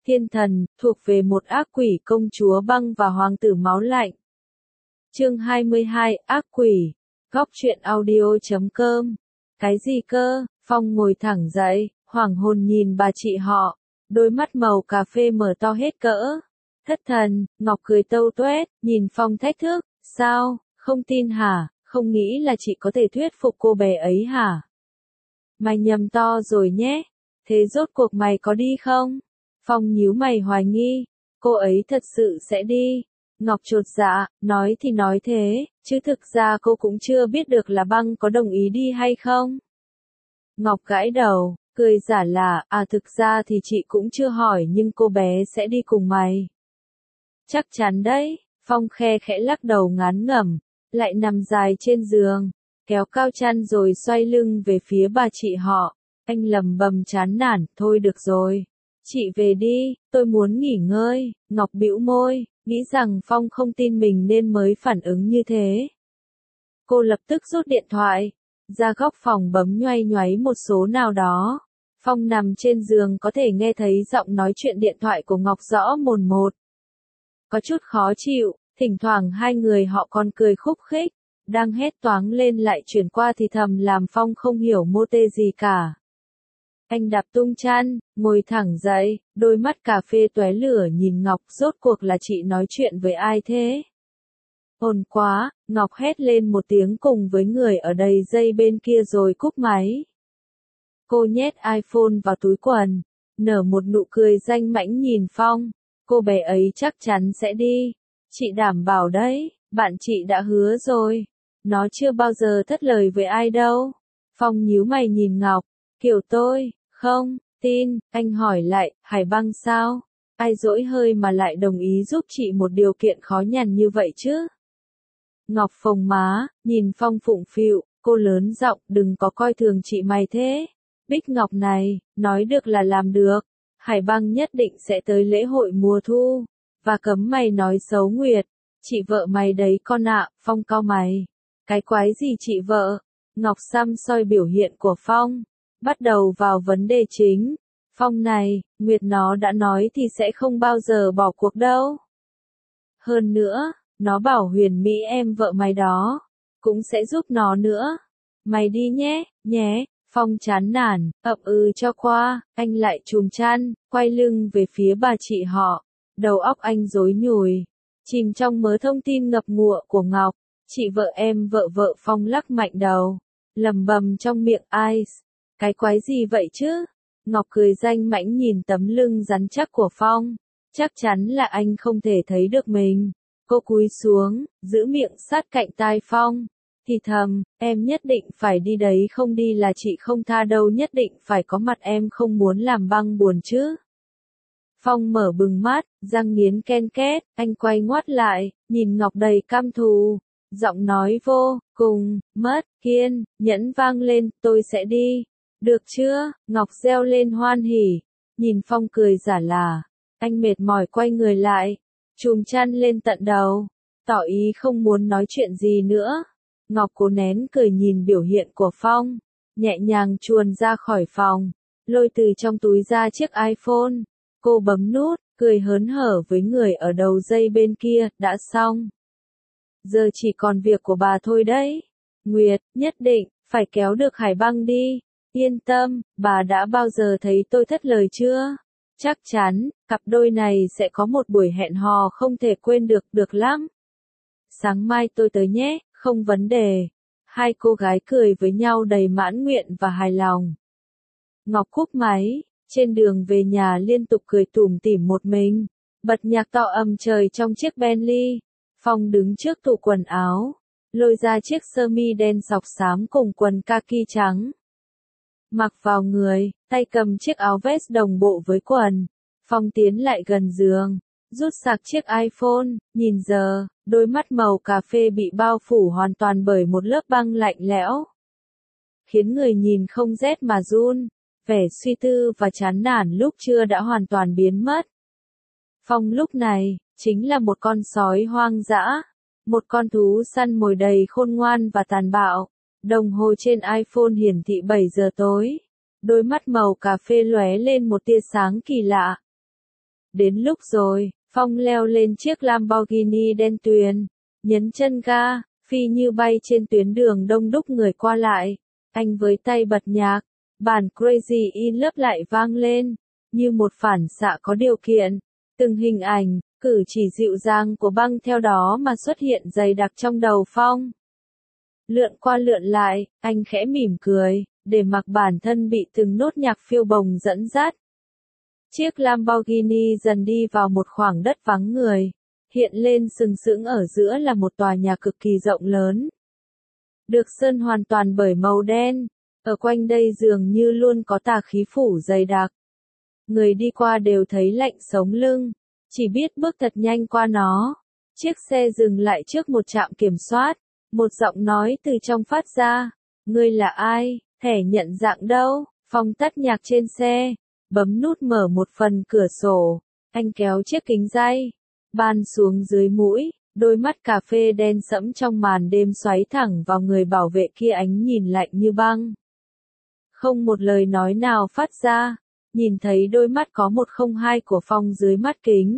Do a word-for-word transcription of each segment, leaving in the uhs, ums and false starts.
Thiên thần, thuộc về một ác quỷ công chúa băng và hoàng tử máu lạnh. Chương hai mươi hai, ác quỷ. Góc truyện audio chấm com. Cái gì cơ? Phong ngồi thẳng dậy, hoảng hồn nhìn bà chị họ, đôi mắt màu cà phê mở to hết cỡ. Thất thần, Ngọc cười tâu tuét, nhìn Phong thách thức, sao, không tin hả, không nghĩ là chị có thể thuyết phục cô bé ấy hả? Mày nhầm to rồi nhé, thế rốt cuộc mày có đi không? Phong nhíu mày hoài nghi, cô ấy thật sự sẽ đi. Ngọc chột dạ, nói thì nói thế, chứ thực ra cô cũng chưa biết được là băng có đồng ý đi hay không. Ngọc gãi đầu, cười giả là, à thực ra thì chị cũng chưa hỏi nhưng cô bé sẽ đi cùng mày. Chắc chắn đấy, Phong khe khẽ lắc đầu ngán ngẩm, lại nằm dài trên giường, kéo cao chăn rồi xoay lưng về phía bà chị họ. Anh lầm bầm chán nản, thôi được rồi. Chị về đi, tôi muốn nghỉ ngơi. Ngọc bĩu môi, nghĩ rằng Phong không tin mình nên mới phản ứng như thế. Cô lập tức rút điện thoại, ra góc phòng bấm nhoay nhoáy một số nào đó. Phong nằm trên giường có thể nghe thấy giọng nói chuyện điện thoại của Ngọc rõ mồn một. Có chút khó chịu, thỉnh thoảng hai người họ còn cười khúc khích, đang hét toáng lên lại chuyển qua thì thầm làm Phong không hiểu mô tê gì cả. Anh đạp tung chăn, ngồi thẳng dậy, đôi mắt cà phê tóe lửa nhìn Ngọc, rốt cuộc là chị nói chuyện với ai thế? Ồn quá, Ngọc hét lên một tiếng cùng với người ở đầy dây bên kia rồi cúp máy. Cô nhét iPhone vào túi quần, nở một nụ cười danh mãnh nhìn Phong, cô bé ấy chắc chắn sẽ đi. Chị đảm bảo đấy, bạn chị đã hứa rồi, nó chưa bao giờ thất lời với ai đâu. Phong nhíu mày nhìn Ngọc, kiểu tôi, không, tin, anh hỏi lại, Hải Băng sao? Ai dỗi hơi mà lại đồng ý giúp chị một điều kiện khó nhằn như vậy chứ? Ngọc phồng má, nhìn Phong phụng phịu, cô lớn giọng, đừng có coi thường chị mày thế. Bích Ngọc này, nói được là làm được. Hải Băng nhất định sẽ tới lễ hội mùa thu, và cấm mày nói xấu Nguyệt. Chị vợ mày đấy con ạ. Phong cau mày. Cái quái gì chị vợ? Ngọc xăm soi biểu hiện của Phong, bắt đầu vào vấn đề chính. Phong này, Nguyệt nó đã nói thì sẽ không bao giờ bỏ cuộc đâu. Hơn nữa, nó bảo Huyền Mỹ em vợ mày đó, cũng sẽ giúp nó nữa. Mày đi nhé, nhé. Phong chán nản, ậm ừ cho qua, anh lại chùm chăn, quay lưng về phía bà chị họ. Đầu óc anh rối nhùi, chìm trong mớ thông tin ngập ngụa của Ngọc. Chị vợ em vợ vợ Phong lắc mạnh đầu, lầm bầm trong miệng Ice. Cái quái gì vậy chứ? Ngọc cười danh mãnh nhìn tấm lưng rắn chắc của Phong. Chắc chắn là anh không thể thấy được mình. Cô cúi xuống, giữ miệng sát cạnh tai Phong. Thì thầm, em nhất định phải đi đấy, không đi là chị không tha đâu, nhất định phải có mặt, em không muốn làm Băng buồn chứ. Phong mở bừng mắt, răng nghiến ken két, anh quay ngoắt lại, nhìn Ngọc đầy căm thù. Giọng nói vô cùng mất kiên nhẫn vang lên, tôi sẽ đi. Được chưa? Ngọc reo lên hoan hỉ. Nhìn Phong cười giả là. Anh mệt mỏi quay người lại, chùm chăn lên tận đầu, tỏ ý không muốn nói chuyện gì nữa. Ngọc cố nén cười nhìn biểu hiện của Phong, nhẹ nhàng chuồn ra khỏi phòng, lôi từ trong túi ra chiếc iPhone. Cô bấm nút, cười hớn hở với người ở đầu dây bên kia, đã xong. Giờ chỉ còn việc của bà thôi đấy. Nguyệt, nhất định, phải kéo được Hải Băng đi. Yên tâm, bà đã bao giờ thấy tôi thất lời chưa? Chắc chắn, cặp đôi này sẽ có một buổi hẹn hò không thể quên được, được lắm. Sáng mai tôi tới nhé, không vấn đề. Hai cô gái cười với nhau đầy mãn nguyện và hài lòng. Ngọc cúp máy, trên đường về nhà liên tục cười tủm tỉm một mình, bật nhạc to ầm trời trong chiếc Bentley. Phong đứng trước tủ quần áo, lôi ra chiếc sơ mi đen sọc xám cùng quần kaki trắng. Mặc vào người, tay cầm chiếc áo vest đồng bộ với quần. Phong tiến lại gần giường, rút sạc chiếc iPhone, nhìn giờ, đôi mắt màu cà phê bị bao phủ hoàn toàn bởi một lớp băng lạnh lẽo, khiến người nhìn không rét mà run. Vẻ suy tư và chán nản lúc trưa đã hoàn toàn biến mất. Phong lúc này, chính là một con sói hoang dã, một con thú săn mồi đầy khôn ngoan và tàn bạo. Đồng hồ trên iPhone hiển thị bảy giờ tối. Đôi mắt màu cà phê lóe lên một tia sáng kỳ lạ. Đến lúc rồi, Phong leo lên chiếc Lamborghini đen tuyền, nhấn chân ga, phi như bay trên tuyến đường đông đúc người qua lại. Anh với tay bật nhạc, bản Crazy in Love lại vang lên, như một phản xạ có điều kiện. Từng hình ảnh, cử chỉ dịu dàng của băng theo đó mà xuất hiện dày đặc trong đầu Phong. Lượn qua lượn lại, anh khẽ mỉm cười, để mặc bản thân bị từng nốt nhạc phiêu bồng dẫn dắt. Chiếc Lamborghini dần đi vào một khoảng đất vắng người, hiện lên sừng sững ở giữa là một tòa nhà cực kỳ rộng lớn. Được sơn hoàn toàn bởi màu đen, ở quanh đây dường như luôn có tà khí phủ dày đặc. Người đi qua đều thấy lạnh sống lưng, chỉ biết bước thật nhanh qua nó. Chiếc xe dừng lại trước một trạm kiểm soát, một giọng nói từ trong phát ra, ngươi là ai, thẻ nhận dạng đâu? Phong tắt nhạc trên xe, bấm nút mở một phần cửa sổ, anh kéo chiếc kính dây, ban xuống dưới mũi, đôi mắt cà phê đen sẫm trong màn đêm xoáy thẳng vào người bảo vệ kia, ánh nhìn lạnh như băng. Không một lời nói nào phát ra, nhìn thấy đôi mắt có một không hai của Phong dưới mắt kính.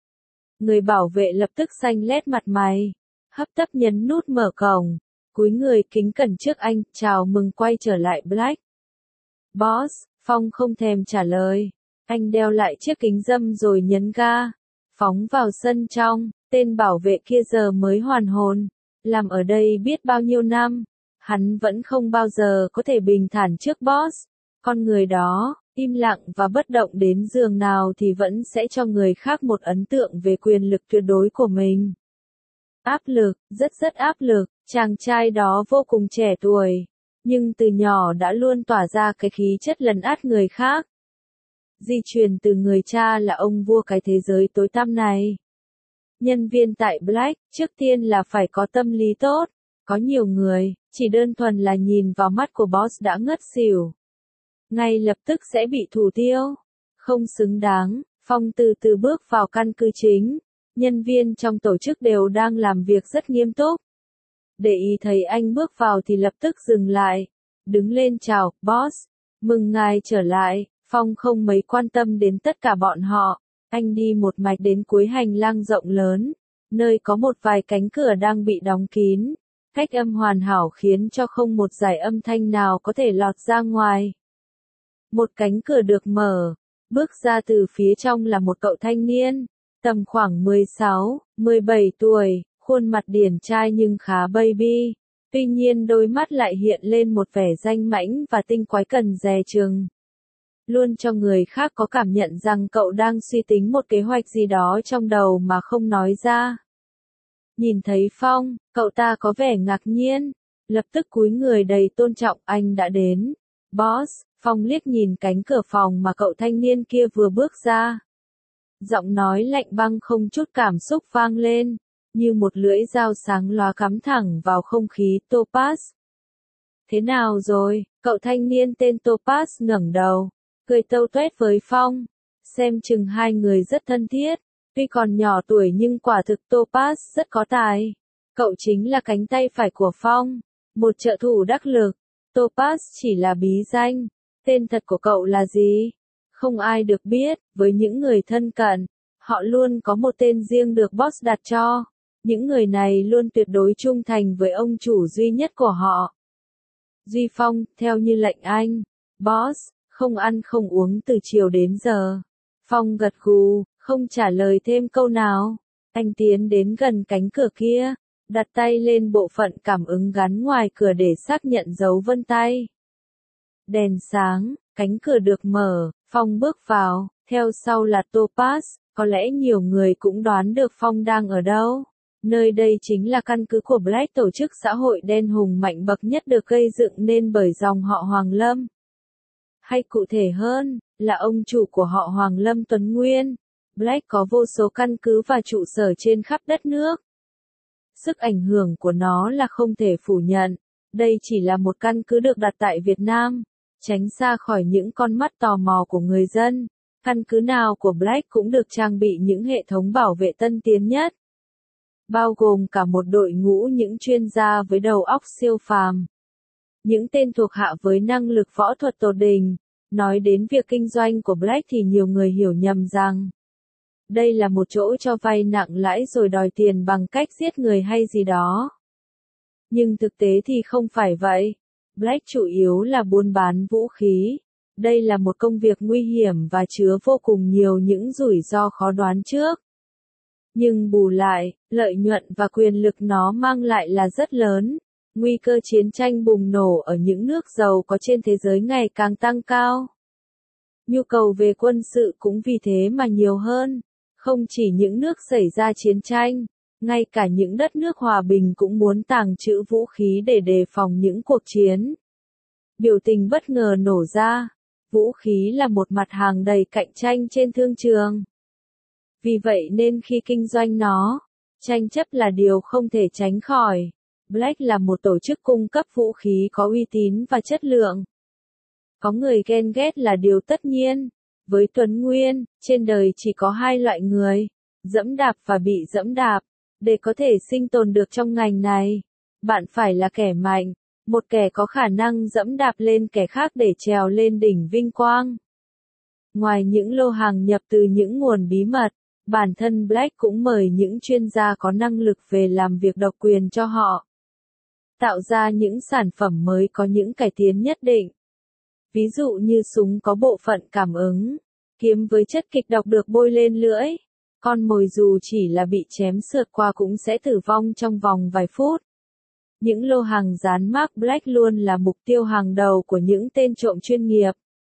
Người bảo vệ lập tức xanh lét mặt mày, hấp tấp nhấn nút mở cổng, cúi người kính cẩn trước anh, chào mừng quay trở lại Black. Boss, Phong không thèm trả lời, anh đeo lại chiếc kính râm rồi nhấn ga, phóng vào sân trong. Tên bảo vệ kia giờ mới hoàn hồn, làm ở đây biết bao nhiêu năm, hắn vẫn không bao giờ có thể bình thản trước boss. Con người đó, im lặng và bất động đến giường nào thì vẫn sẽ cho người khác một ấn tượng về quyền lực tuyệt đối của mình. Áp lực, rất rất áp lực, chàng trai đó vô cùng trẻ tuổi, nhưng từ nhỏ đã luôn tỏa ra cái khí chất lấn át người khác. Di truyền từ người cha là ông vua cái thế giới tối tăm này. Nhân viên tại Black, trước tiên là phải có tâm lý tốt. Có nhiều người, chỉ đơn thuần là nhìn vào mắt của boss đã ngất xỉu. Ngay lập tức sẽ bị thủ tiêu. Không xứng đáng, Phong từ từ bước vào căn cứ chính. Nhân viên trong tổ chức đều đang làm việc rất nghiêm túc. Để ý thấy anh bước vào thì lập tức dừng lại. Đứng lên chào, boss. Mừng ngài trở lại. Phong không mấy quan tâm đến tất cả bọn họ. Anh đi một mạch đến cuối hành lang rộng lớn, nơi có một vài cánh cửa đang bị đóng kín. Cách âm hoàn hảo khiến cho không một dải âm thanh nào có thể lọt ra ngoài. Một cánh cửa được mở, bước ra từ phía trong là một cậu thanh niên, tầm khoảng mười sáu, mười bảy tuổi, khuôn mặt điển trai nhưng khá baby. Tuy nhiên đôi mắt lại hiện lên một vẻ danh mãnh và tinh quái cần dè chừng. Luôn cho người khác có cảm nhận rằng cậu đang suy tính một kế hoạch gì đó trong đầu mà không nói ra. Nhìn thấy Phong, cậu ta có vẻ ngạc nhiên, lập tức cúi người đầy tôn trọng, anh đã đến. Boss, Phong liếc nhìn cánh cửa phòng mà cậu thanh niên kia vừa bước ra. Giọng nói lạnh băng không chút cảm xúc vang lên, như một lưỡi dao sáng lóa cắm thẳng vào không khí. Topaz. Thế nào rồi? Cậu thanh niên tên Topaz ngẩng đầu, cười tâu tuét với Phong, xem chừng hai người rất thân thiết, tuy còn nhỏ tuổi nhưng quả thực Topaz rất có tài. Cậu chính là cánh tay phải của Phong, một trợ thủ đắc lực. Topaz chỉ là bí danh, tên thật của cậu là gì? Không ai được biết, với những người thân cận, họ luôn có một tên riêng được boss đặt cho. Những người này luôn tuyệt đối trung thành với ông chủ duy nhất của họ. Duy Phong, theo như lệnh anh, boss. Không ăn không uống từ chiều đến giờ. Phong gật gù, không trả lời thêm câu nào. Anh tiến đến gần cánh cửa kia, đặt tay lên bộ phận cảm ứng gắn ngoài cửa để xác nhận dấu vân tay. Đèn sáng, cánh cửa được mở, Phong bước vào, theo sau là Topaz. Có lẽ nhiều người cũng đoán được Phong đang ở đâu. Nơi đây chính là căn cứ của Black, tổ chức xã hội đen hùng mạnh bậc nhất được gây dựng nên bởi dòng họ Hoàng Lâm. Hay cụ thể hơn, là ông chủ của họ Hoàng Lâm Tuấn Nguyên. Black có vô số căn cứ và trụ sở trên khắp đất nước. Sức ảnh hưởng của nó là không thể phủ nhận. Đây chỉ là một căn cứ được đặt tại Việt Nam, tránh xa khỏi những con mắt tò mò của người dân. Căn cứ nào của Black cũng được trang bị những hệ thống bảo vệ tân tiến nhất, bao gồm cả một đội ngũ những chuyên gia với đầu óc siêu phàm. Những tên thuộc hạ với năng lực võ thuật tột đỉnh. Nói đến việc kinh doanh của Black thì nhiều người hiểu nhầm rằng Đây là một chỗ cho vay nặng lãi rồi đòi tiền bằng cách giết người hay gì đó. Nhưng thực tế thì không phải vậy. Black chủ yếu là buôn bán vũ khí. Đây là một công việc nguy hiểm và chứa vô cùng nhiều những rủi ro khó đoán trước. Nhưng bù lại, lợi nhuận và quyền lực nó mang lại là rất lớn. Nguy cơ chiến tranh bùng nổ ở những nước giàu có trên thế giới ngày càng tăng cao. Nhu cầu về quân sự cũng vì thế mà nhiều hơn. Không chỉ những nước xảy ra chiến tranh, ngay cả những đất nước hòa bình cũng muốn tàng trữ vũ khí để đề phòng những cuộc chiến. Biểu tình bất ngờ nổ ra. Vũ khí là một mặt hàng đầy cạnh tranh trên thương trường. Vì vậy nên khi kinh doanh nó, tranh chấp là điều không thể tránh khỏi. Black là một tổ chức cung cấp vũ khí có uy tín và chất lượng. Có người ghen ghét là điều tất nhiên. Với Tuấn Nguyên, trên đời chỉ có hai loại người, dẫm đạp và bị dẫm đạp. Để có thể sinh tồn được trong ngành này, bạn phải là kẻ mạnh, một kẻ có khả năng dẫm đạp lên kẻ khác để trèo lên đỉnh vinh quang. Ngoài những lô hàng nhập từ những nguồn bí mật, bản thân Black cũng mời những chuyên gia có năng lực về làm việc độc quyền cho họ. Tạo ra những sản phẩm mới có những cải tiến nhất định. Ví dụ như súng có bộ phận cảm ứng, kiếm với chất kịch độc được bôi lên lưỡi. Con mồi dù chỉ là bị chém sượt qua cũng sẽ tử vong trong vòng vài phút. Những lô hàng dán mác Black luôn là mục tiêu hàng đầu của những tên trộm chuyên nghiệp.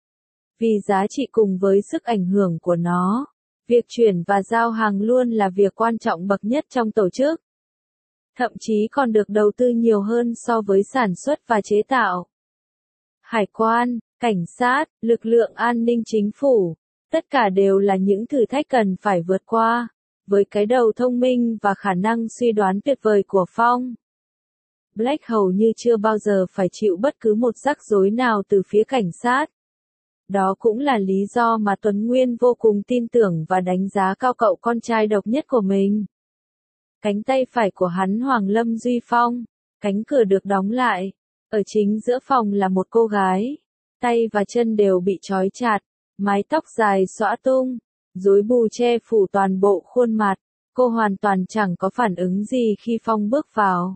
Vì giá trị cùng với sức ảnh hưởng của nó, việc chuyển và giao hàng luôn là việc quan trọng bậc nhất trong tổ chức. Thậm chí còn được đầu tư nhiều hơn so với sản xuất và chế tạo. Hải quan, cảnh sát, lực lượng an ninh chính phủ, tất cả đều là những thử thách cần phải vượt qua. Với cái đầu thông minh và khả năng suy đoán tuyệt vời của Phong, Black hầu như chưa bao giờ phải chịu bất cứ một rắc rối nào từ phía cảnh sát. Đó cũng là lý do mà Tuấn Nguyên vô cùng tin tưởng và đánh giá cao cậu con trai độc nhất của mình. Cánh tay phải của hắn Hoàng Lâm Duy Phong, cánh cửa được đóng lại. Ở chính giữa phòng là một cô gái. Tay và chân đều bị trói chặt, mái tóc dài xõa tung, rối bù che phủ toàn bộ khuôn mặt. Cô hoàn toàn chẳng có phản ứng gì khi Phong bước vào.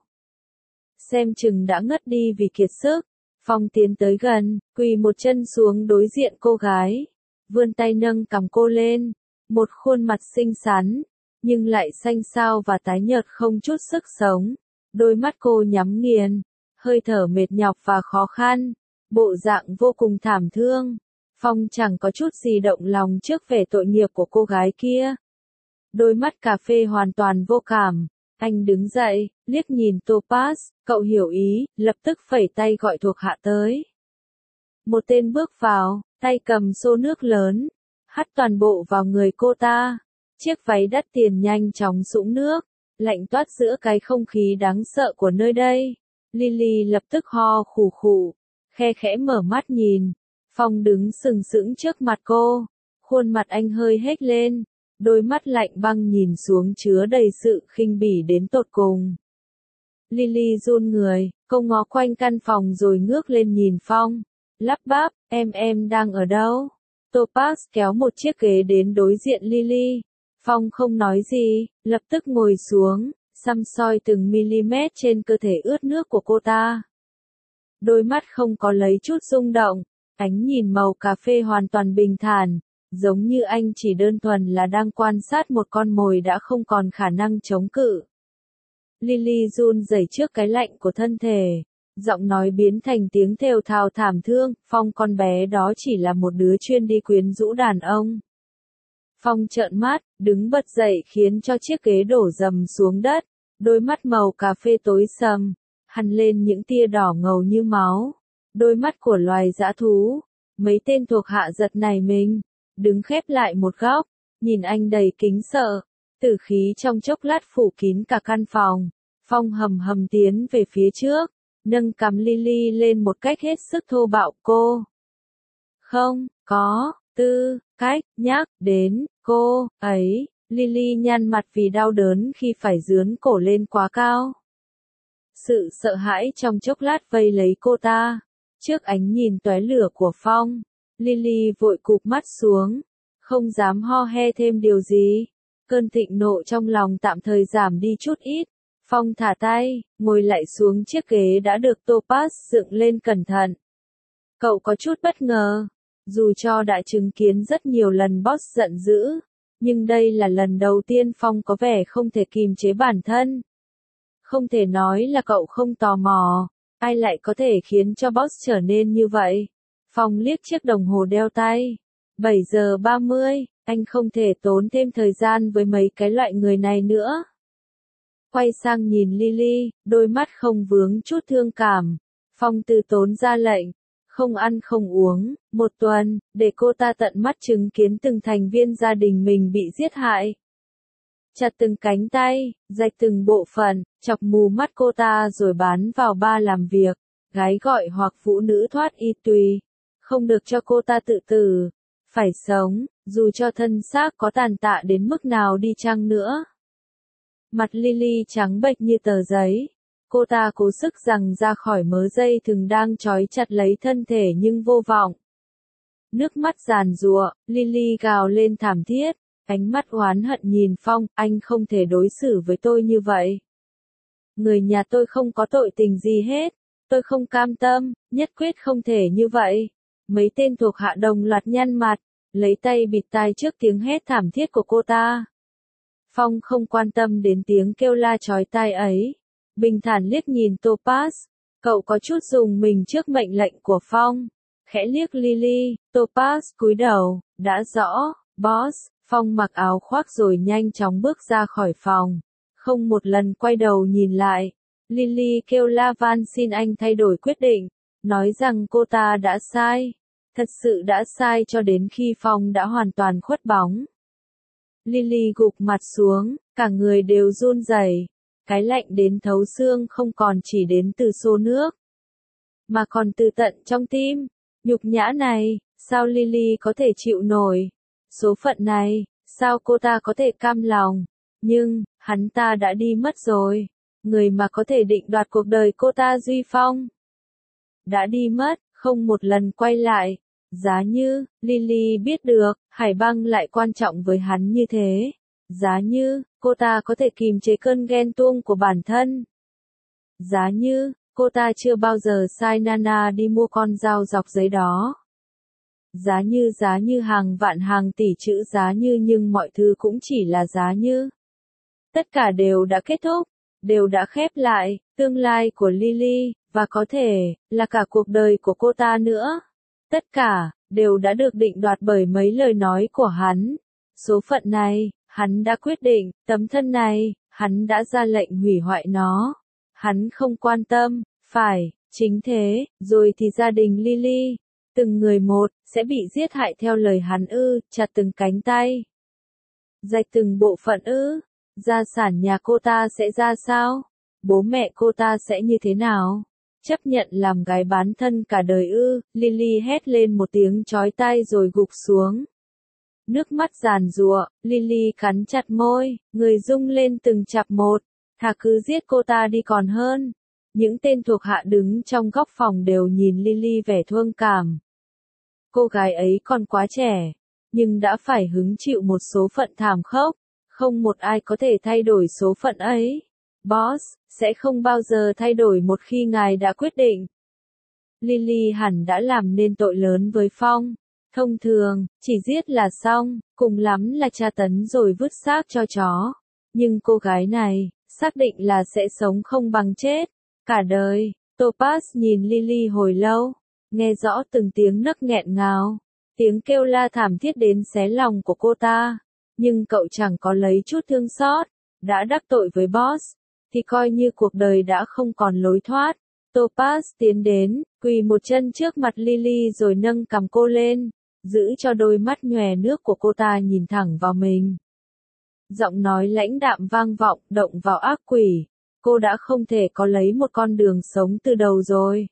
Xem chừng đã ngất đi vì kiệt sức. Phong tiến tới gần, quỳ một chân xuống đối diện cô gái. Vươn tay nâng cằm cô lên. Một khuôn mặt xinh xắn, nhưng lại xanh xao và tái nhợt không chút sức sống. Đôi mắt cô nhắm nghiền, hơi thở mệt nhọc và khó khăn. Bộ dạng vô cùng thảm thương. Phong chẳng có chút gì động lòng trước vẻ tội nghiệp của cô gái kia. Đôi mắt cà phê hoàn toàn vô cảm. Anh đứng dậy, liếc nhìn Topaz, cậu hiểu ý, lập tức phẩy tay gọi thuộc hạ tới. Một tên bước vào, tay cầm xô nước lớn, hắt toàn bộ vào người cô ta. Chiếc váy đắt tiền nhanh chóng sũng nước, lạnh toát giữa cái không khí đáng sợ của nơi đây. Lily lập tức ho khủ khủ, khe khẽ mở mắt nhìn. Phong đứng sừng sững trước mặt cô, khuôn mặt anh hơi hét lên. Đôi mắt lạnh băng nhìn xuống chứa đầy sự khinh bỉ đến tột cùng. Lily run người, cô ngó quanh căn phòng rồi ngước lên nhìn Phong. Lắp bắp, em em đang ở đâu? Topaz kéo một chiếc ghế đến đối diện Lily. Phong không nói gì, lập tức ngồi xuống, săm soi từng mm trên cơ thể ướt nước của cô ta. Đôi mắt không có lấy chút rung động, ánh nhìn màu cà phê hoàn toàn bình thản. Giống như anh chỉ đơn thuần là đang quan sát một con mồi đã không còn khả năng chống cự. Lily run rẩy trước cái lạnh của thân thể. Giọng nói biến thành tiếng thều thào thảm thương. Phong con bé đó chỉ là một đứa chuyên đi quyến rũ đàn ông. Phong trợn mắt, đứng bật dậy khiến cho chiếc ghế đổ dầm xuống đất. Đôi mắt màu cà phê tối sầm, hằn lên những tia đỏ ngầu như máu. Đôi mắt của loài dã thú. Mấy tên thuộc hạ giật nảy mình. Đứng khép lại một góc, nhìn anh đầy kính sợ, tử khí trong chốc lát phủ kín cả căn phòng. Phong hầm hầm tiến về phía trước, nâng cằm Lily lên một cách hết sức thô bạo. Cô không có tư cách nhắc đến cô ấy. Lily nhăn mặt vì đau đớn khi phải dướn cổ lên quá cao. Sự sợ hãi trong chốc lát vây lấy cô ta. Trước ánh nhìn tóe lửa của Phong, Lily vội cụp mắt xuống. không dám ho he thêm điều gì. Cơn thịnh nộ trong lòng tạm thời giảm đi chút ít. Phong thả tay, ngồi lại xuống chiếc ghế đã được Topaz dựng lên cẩn thận. Cậu có chút bất ngờ. Dù cho đã chứng kiến rất nhiều lần boss giận dữ, nhưng đây là lần đầu tiên Phong có vẻ không thể kìm chế bản thân. Không thể nói là cậu không tò mò, ai lại có thể khiến cho boss trở nên như vậy. Phong liếc chiếc đồng hồ đeo tay. bảy giờ ba mươi, anh không thể tốn thêm thời gian với mấy cái loại người này nữa. Quay sang nhìn Lily, đôi mắt không vướng chút thương cảm. Phong từ tốn ra lệnh, không ăn không uống, một tuần, để cô ta tận mắt chứng kiến từng thành viên gia đình mình bị giết hại. Chặt từng cánh tay, rạch từng bộ phận, chọc mù mắt cô ta rồi bán vào bar làm việc, gái gọi hoặc phụ nữ thoát y tùy. Không được cho cô ta tự tử, phải sống, dù cho thân xác có tàn tạ đến mức nào đi chăng nữa. Mặt Lily trắng bệch như tờ giấy. Cô ta cố sức giằng ra khỏi mớ dây thừng đang trói chặt lấy thân thể nhưng vô vọng. Nước mắt giàn giụa, Lily gào lên thảm thiết, ánh mắt oán hận nhìn Phong, anh không thể đối xử với tôi như vậy. Người nhà tôi không có tội tình gì hết, tôi không cam tâm, nhất quyết không thể như vậy. Mấy tên thuộc hạ đồng loạt nhăn mặt, lấy tay bịt tai trước tiếng hét thảm thiết của cô ta. Phong không quan tâm đến tiếng kêu la chói tai ấy. Bình thản liếc nhìn Topaz, cậu có chút rùng mình trước mệnh lệnh của Phong. Khẽ liếc Lily, Topaz cúi đầu, đã rõ, boss. Phong mặc áo khoác rồi nhanh chóng bước ra khỏi phòng, không một lần quay đầu nhìn lại. Lily kêu la van xin anh thay đổi quyết định, nói rằng cô ta đã sai, thật sự đã sai cho đến khi Phong đã hoàn toàn khuất bóng. Lily gục mặt xuống, cả người đều run rẩy. Cái lạnh đến thấu xương không còn chỉ đến từ xô nước, mà còn từ tận trong tim. Nhục nhã này, sao Lily có thể chịu nổi? Số phận này, sao cô ta có thể cam lòng? Nhưng, hắn ta đã đi mất rồi. Người mà có thể định đoạt cuộc đời cô ta Duy Phong đã đi mất, không một lần quay lại. Giá như, Lily biết được, Hải Băng lại quan trọng với hắn như thế. Giá như, cô ta có thể kìm chế cơn ghen tuông của bản thân. Giá như, cô ta chưa bao giờ sai Nana đi mua con dao dọc giấy đó. Giá như giá như hàng vạn hàng tỷ chữ giá như nhưng mọi thứ cũng chỉ là giá như. Tất cả đều đã kết thúc, đều đã khép lại, tương lai của Lily, và có thể, là cả cuộc đời của cô ta nữa. Tất cả, đều đã được định đoạt bởi mấy lời nói của hắn. Số phận này, hắn đã quyết định, tấm thân này, hắn đã ra lệnh hủy hoại nó. Hắn không quan tâm, phải, chính thế, rồi thì gia đình Lily, từng người một, sẽ bị giết hại theo lời hắn ư, chặt từng cánh tay. Rạch từng bộ phận ư, gia sản nhà cô ta sẽ ra sao? Bố mẹ cô ta sẽ như thế nào? Chấp nhận làm gái bán thân cả đời ư, Lily hét lên một tiếng chói tai rồi gục xuống. Nước mắt giàn giụa, Lily cắn chặt môi, người rung lên từng chặp một, thà cứ giết cô ta đi còn hơn. Những tên thuộc hạ đứng trong góc phòng đều nhìn Lily vẻ thương cảm. Cô gái ấy còn quá trẻ, nhưng đã phải hứng chịu một số phận thảm khốc, không một ai có thể thay đổi số phận ấy. Boss, sẽ không bao giờ thay đổi một khi ngài đã quyết định. Lily hẳn đã làm nên tội lớn với Phong. Thông thường, chỉ giết là xong, cùng lắm là tra tấn rồi vứt xác cho chó. Nhưng cô gái này, xác định là sẽ sống không bằng chết, cả đời. Topaz nhìn Lily hồi lâu, nghe rõ từng tiếng nấc nghẹn ngào, tiếng kêu la thảm thiết đến xé lòng của cô ta. Nhưng cậu chẳng có lấy chút thương xót, đã đắc tội với boss, thì coi như cuộc đời đã không còn lối thoát. Topaz tiến đến, quỳ một chân trước mặt Lily rồi nâng cằm cô lên, giữ cho đôi mắt nhòe nước của cô ta nhìn thẳng vào mình. Giọng nói lãnh đạm vang vọng, động vào ác quỷ. Cô đã không thể có lấy một con đường sống từ đầu rồi.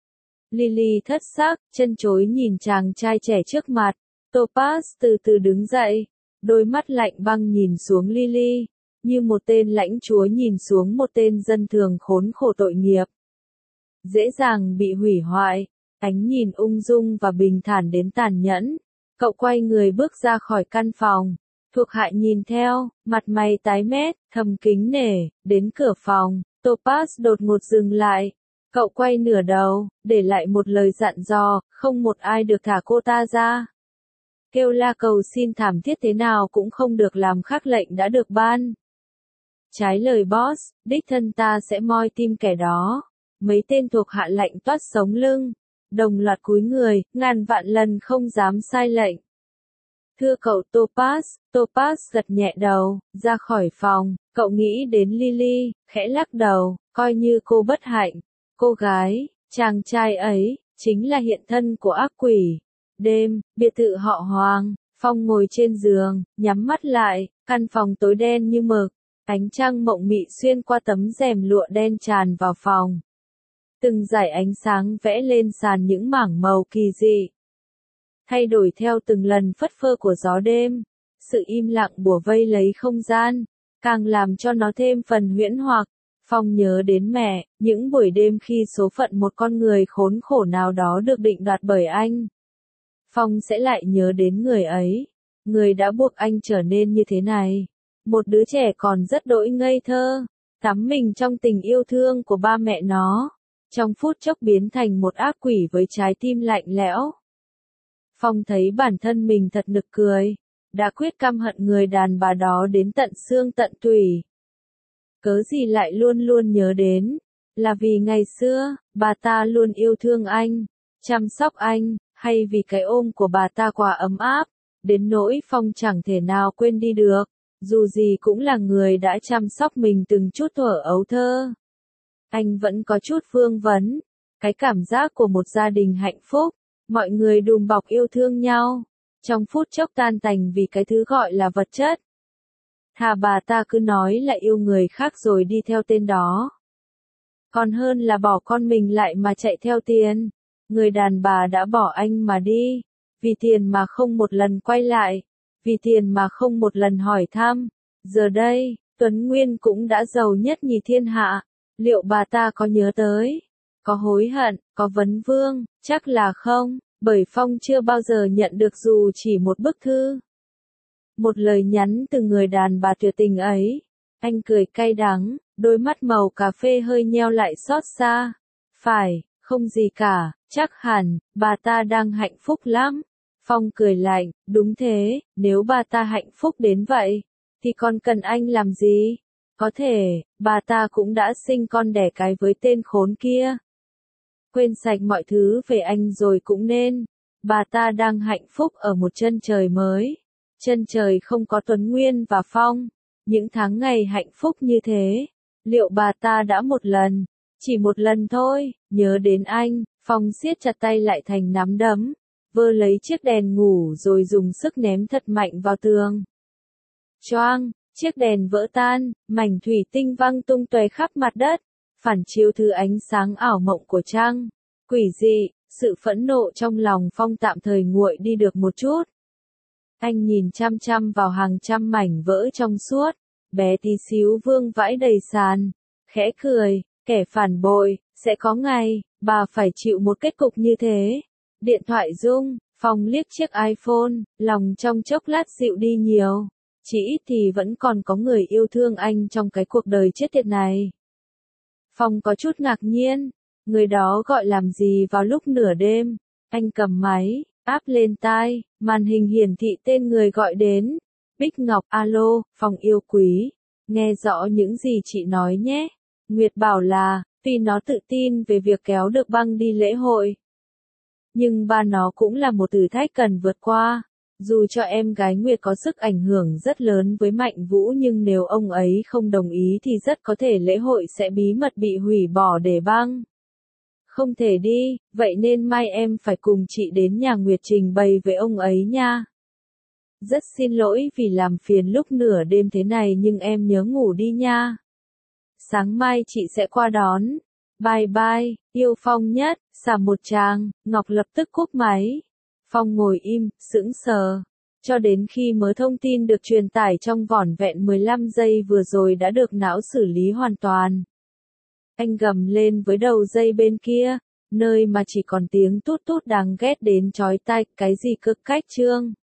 Lily thất sắc, chân chối nhìn chàng trai trẻ trước mặt. Topaz từ từ đứng dậy, đôi mắt lạnh băng nhìn xuống Lily, như một tên lãnh chúa nhìn xuống một tên dân thường khốn khổ tội nghiệp. Dễ dàng bị hủy hoại, ánh nhìn ung dung và bình thản đến tàn nhẫn. Cậu quay người bước ra khỏi căn phòng. Thuộc hạ nhìn theo, mặt mày tái mét, thầm kính nể, đến cửa phòng, Topaz đột ngột dừng lại. Cậu quay nửa đầu, để lại một lời dặn dò, không một ai được thả cô ta ra. Kêu la cầu xin thảm thiết thế nào cũng không được làm khác lệnh đã được ban. Trái lời boss, đích thân ta sẽ moi tim kẻ đó. Mấy tên thuộc hạ lạnh toát sống lưng, đồng loạt cúi người, ngàn vạn lần không dám sai lệnh. Thưa cậu Topaz, Topaz gật nhẹ đầu, ra khỏi phòng, cậu nghĩ đến Lily, khẽ lắc đầu, coi như cô bất hạnh. Cô gái, chàng trai ấy, chính là hiện thân của ác quỷ. Đêm, biệt thự họ Hoàng, Phong ngồi trên giường, nhắm mắt lại, căn phòng tối đen như mực, ánh trăng mộng mị xuyên qua tấm rèm lụa đen tràn vào phòng. Từng dải ánh sáng vẽ lên sàn những mảng màu kỳ dị, thay đổi theo từng lần phất phơ của gió đêm. Sự im lặng bủa vây lấy không gian, càng làm cho nó thêm phần huyễn hoặc. Phong nhớ đến mẹ, những buổi đêm khi số phận một con người khốn khổ nào đó được định đoạt bởi anh. Phong sẽ lại nhớ đến người ấy, người đã buộc anh trở nên như thế này. Một đứa trẻ còn rất đỗi ngây thơ, tắm mình trong tình yêu thương của ba mẹ nó, trong phút chốc biến thành một ác quỷ với trái tim lạnh lẽo. Phong thấy bản thân mình thật nực cười, đã quyết căm hận người đàn bà đó đến tận xương tận tủy. Cớ gì lại luôn luôn nhớ đến, là vì ngày xưa, bà ta luôn yêu thương anh, chăm sóc anh, hay vì cái ôm của bà ta quá ấm áp, đến nỗi Phong chẳng thể nào quên đi được, dù gì cũng là người đã chăm sóc mình từng chút thuở ấu thơ. Anh vẫn có chút vương vấn, cái cảm giác của một gia đình hạnh phúc, mọi người đùm bọc yêu thương nhau, trong phút chốc tan tành vì cái thứ gọi là vật chất. Thà bà ta cứ nói là yêu người khác rồi đi theo tên đó. Còn hơn là bỏ con mình lại mà chạy theo tiền. Người đàn bà đã bỏ anh mà đi, vì tiền mà không một lần quay lại, vì tiền mà không một lần hỏi thăm. Giờ đây, Tuấn Nguyên cũng đã giàu nhất nhì thiên hạ, liệu bà ta có nhớ tới, có hối hận, có vấn vương, chắc là không, bởi Phong chưa bao giờ nhận được dù chỉ một bức thư. Một lời nhắn từ người đàn bà tuyệt tình ấy. Anh cười cay đắng, đôi mắt màu cà phê hơi nheo lại xót xa. Phải, không gì cả, chắc hẳn, bà ta đang hạnh phúc lắm. Phong cười lạnh, đúng thế, nếu bà ta hạnh phúc đến vậy, thì còn cần anh làm gì? Có thể, bà ta cũng đã sinh con đẻ cái với tên khốn kia. Quên sạch mọi thứ về anh rồi cũng nên. Bà ta đang hạnh phúc ở một chân trời mới. Chân trời không có Tuấn Nguyên và Phong. Những tháng ngày hạnh phúc như thế, liệu bà ta đã một lần, chỉ một lần thôi, nhớ đến anh. Phong siết chặt tay lại thành nắm đấm, vơ lấy chiếc đèn ngủ rồi dùng sức ném thật mạnh vào tường. Choang, chiếc đèn vỡ tan, mảnh thủy tinh văng tung tóe khắp mặt đất, phản chiếu thứ ánh sáng ảo mộng của trăng. Quỷ dị, sự phẫn nộ trong lòng Phong tạm thời nguội đi được một chút. Anh nhìn chăm chăm vào hàng trăm mảnh vỡ trong suốt, bé tí xíu vương vãi đầy sàn, khẽ cười, kẻ phản bội, sẽ có ngày, bà phải chịu một kết cục như thế. Điện thoại rung, Phong liếc chiếc iPhone, lòng trong chốc lát dịu đi nhiều. Chỉ ít thì vẫn còn có người yêu thương anh trong cái cuộc đời chết tiệt này. Phong có chút ngạc nhiên, người đó gọi làm gì vào lúc nửa đêm. Anh cầm máy, áp lên tai, màn hình hiển thị tên người gọi đến. Bích Ngọc, alo, Phong yêu quý, nghe rõ những gì chị nói nhé. Nguyệt bảo là, vì nó tự tin về việc kéo được băng đi lễ hội. Nhưng ba nó cũng là một thử thách cần vượt qua. Dù cho em gái Nguyệt có sức ảnh hưởng rất lớn với Mạnh Vũ nhưng nếu ông ấy không đồng ý thì rất có thể lễ hội sẽ bí mật bị hủy bỏ để băng. Không thể đi, vậy nên mai em phải cùng chị đến nhà Nguyệt trình bày với ông ấy nha. Rất xin lỗi vì làm phiền lúc nửa đêm thế này nhưng em nhớ ngủ đi nha. Sáng mai chị sẽ qua đón. Bye bye, yêu Phong nhất, xả một tràng, Ngọc lập tức cúp máy. Phong ngồi im, sững sờ. Cho đến khi mớ thông tin được truyền tải trong vỏn vẹn mười lăm giây vừa rồi đã được não xử lý hoàn toàn. Anh gầm lên với đầu dây bên kia. nơi mà chỉ còn tiếng tút tút đáng ghét đến chói tai, cái gì cơ cách chương.